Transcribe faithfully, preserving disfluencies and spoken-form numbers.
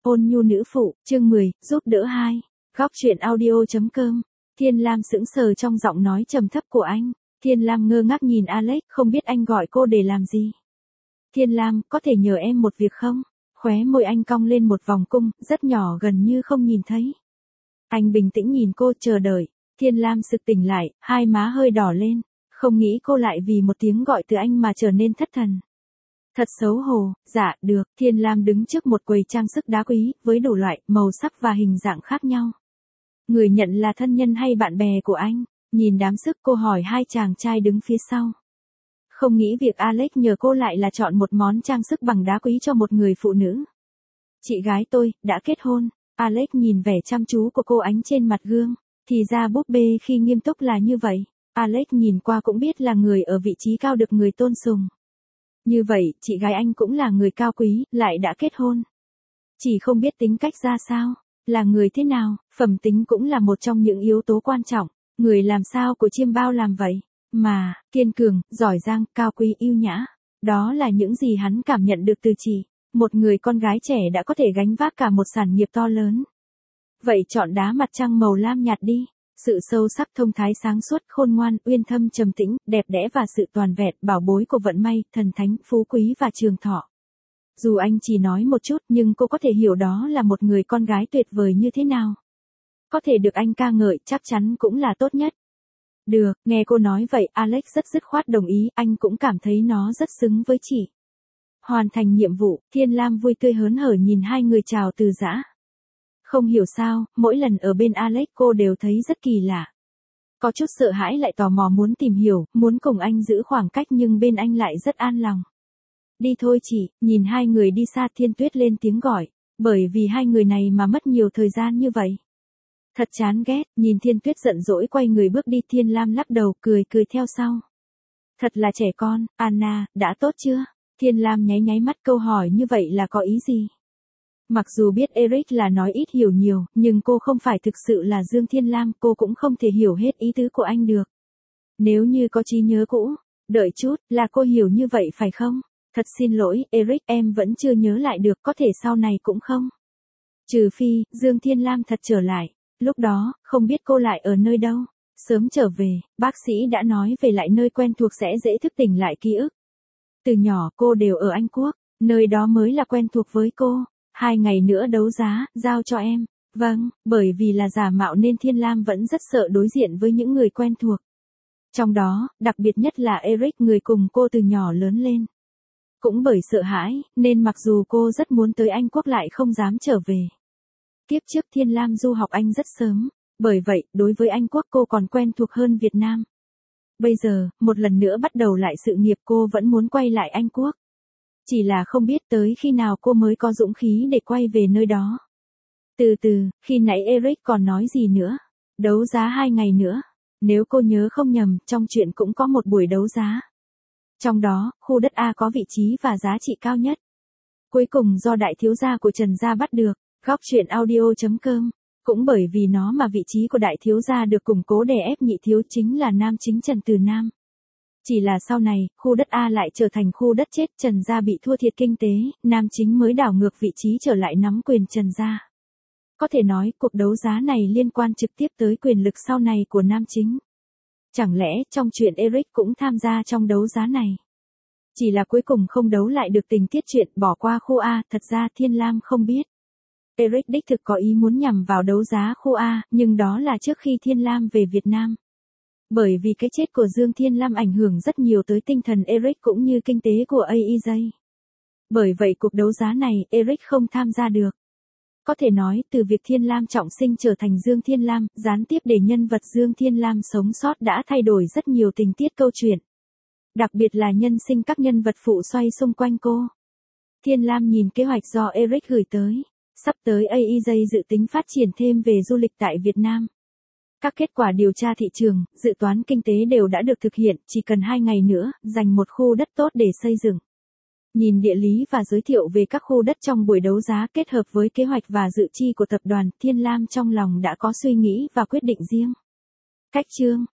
Hôn nhu nữ phụ, chương mười, giúp đỡ hai. Góc truyện audio.com. Thiên Lam sững sờ trong giọng nói trầm thấp của anh. Thiên Lam ngơ ngác nhìn Alex, không biết anh gọi cô để làm gì. Thiên Lam, có thể nhờ em một việc không? Khóe môi anh cong lên một vòng cung, rất nhỏ gần như không nhìn thấy. Anh bình tĩnh nhìn cô chờ đợi. Thiên Lam sực tỉnh lại, hai má hơi đỏ lên. Không nghĩ cô lại vì một tiếng gọi từ anh mà trở nên thất thần. Thật xấu hổ, dạ, được. Thiên Lam đứng trước một quầy trang sức đá quý, với đủ loại, màu sắc và hình dạng khác nhau. Người nhận là thân nhân hay bạn bè của anh? Nhìn đám sức cô hỏi hai chàng trai đứng phía sau. Không nghĩ việc Alex nhờ cô lại là chọn một món trang sức bằng đá quý cho một người phụ nữ. Chị gái tôi, đã kết hôn. Alex nhìn vẻ chăm chú của cô ánh trên mặt gương. Thì ra búp bê khi nghiêm túc là như vậy. Alex nhìn qua cũng biết là người ở vị trí cao được người tôn sùng. Như vậy, chị gái anh cũng là người cao quý, lại đã kết hôn. Chỉ không biết tính cách ra sao, là người thế nào, phẩm tính cũng là một trong những yếu tố quan trọng. Người làm sao của chiêm bao làm vậy, mà, kiên cường, giỏi giang, cao quý yêu nhã. Đó là những gì hắn cảm nhận được từ chị. Một người con gái trẻ đã có thể gánh vác cả một sản nghiệp to lớn. Vậy chọn đá mặt trăng màu lam nhạt đi. Sự sâu sắc thông thái sáng suốt, khôn ngoan, uyên thâm trầm tĩnh, đẹp đẽ và sự toàn vẹn, bảo bối của vận may, thần thánh, phú quý và trường thọ. Dù anh chỉ nói một chút nhưng cô có thể hiểu đó là một người con gái tuyệt vời như thế nào. Có thể được anh ca ngợi chắc chắn cũng là tốt nhất. Được, nghe cô nói vậy, Alex rất dứt khoát đồng ý, anh cũng cảm thấy nó rất xứng với chị. Hoàn thành nhiệm vụ, Thiên Lam vui tươi hớn hở nhìn hai người chào từ giã. Không hiểu sao, mỗi lần ở bên Alex cô đều thấy rất kỳ lạ. Có chút sợ hãi lại tò mò muốn tìm hiểu, muốn cùng anh giữ khoảng cách nhưng bên anh lại rất an lòng. Đi thôi chị, nhìn hai người đi xa Thiên Tuyết lên tiếng gọi, bởi vì hai người này mà mất nhiều thời gian như vậy. Thật chán ghét, nhìn Thiên Tuyết giận dỗi quay người bước đi. Thiên Lam lắc đầu cười cười theo sau. Thật là trẻ con, Anna, đã tốt chưa? Thiên Lam nháy nháy mắt câu hỏi như vậy là có ý gì? Mặc dù biết Eric là nói ít hiểu nhiều, nhưng cô không phải thực sự là Dương Thiên Lam, cô cũng không thể hiểu hết ý tứ của anh được. Nếu như có trí nhớ cũ, đợi chút, là cô hiểu như vậy phải không? Thật xin lỗi, Eric, em vẫn chưa nhớ lại được, có thể sau này cũng không. Trừ phi, Dương Thiên Lam thật trở lại, lúc đó, không biết cô lại ở nơi đâu. Sớm trở về, bác sĩ đã nói về lại nơi quen thuộc sẽ dễ thức tỉnh lại ký ức. Từ nhỏ cô đều ở Anh Quốc, nơi đó mới là quen thuộc với cô. Hai ngày nữa đấu giá, giao cho em. Vâng, bởi vì là giả mạo nên Thiên Lam vẫn rất sợ đối diện với những người quen thuộc. Trong đó, đặc biệt nhất là Eric, người cùng cô từ nhỏ lớn lên. Cũng bởi sợ hãi, nên mặc dù cô rất muốn tới Anh Quốc lại không dám trở về. Kiếp trước Thiên Lam du học Anh rất sớm, bởi vậy, đối với Anh Quốc cô còn quen thuộc hơn Việt Nam. Bây giờ, một lần nữa bắt đầu lại sự nghiệp cô vẫn muốn quay lại Anh Quốc. Chỉ là không biết tới khi nào cô mới có dũng khí để quay về nơi đó. Từ từ, khi nãy Eric còn nói gì nữa? Đấu giá hai ngày nữa. Nếu cô nhớ không nhầm, trong chuyện cũng có một buổi đấu giá. Trong đó, khu đất A có vị trí và giá trị cao nhất. Cuối cùng do đại thiếu gia của Trần gia bắt được, góc truyện audio.com. Cũng bởi vì nó mà vị trí của đại thiếu gia được củng cố đè ép nhị thiếu chính là nam chính Trần Từ Nam. Chỉ là sau này, khu đất A lại trở thành khu đất chết, Trần gia bị thua thiệt kinh tế, nam chính mới đảo ngược vị trí trở lại nắm quyền Trần gia. Có thể nói, cuộc đấu giá này liên quan trực tiếp tới quyền lực sau này của nam chính. Chẳng lẽ, trong chuyện Eric cũng tham gia trong đấu giá này? Chỉ là cuối cùng không đấu lại được tình tiết chuyện, bỏ qua khu A, thật ra Thiên Lam không biết. Eric đích thực có ý muốn nhằm vào đấu giá khu A, nhưng đó là trước khi Thiên Lam về Việt Nam. Bởi vì cái chết của Dương Thiên Lam ảnh hưởng rất nhiều tới tinh thần Eric cũng như kinh tế của a e jay. Bởi vậy cuộc đấu giá này, Eric không tham gia được. Có thể nói, từ việc Thiên Lam trọng sinh trở thành Dương Thiên Lam, gián tiếp để nhân vật Dương Thiên Lam sống sót đã thay đổi rất nhiều tình tiết câu chuyện. Đặc biệt là nhân sinh các nhân vật phụ xoay xung quanh cô. Thiên Lam nhìn kế hoạch do Eric gửi tới. Sắp tới a e jay dự tính phát triển thêm về du lịch tại Việt Nam. Các kết quả điều tra thị trường, dự toán kinh tế đều đã được thực hiện, chỉ cần hai ngày nữa, dành một khu đất tốt để xây dựng. Nhìn địa lý và giới thiệu về các khu đất trong buổi đấu giá kết hợp với kế hoạch và dự chi của tập đoàn, Thiên Lam trong lòng đã có suy nghĩ và quyết định riêng. Cách chương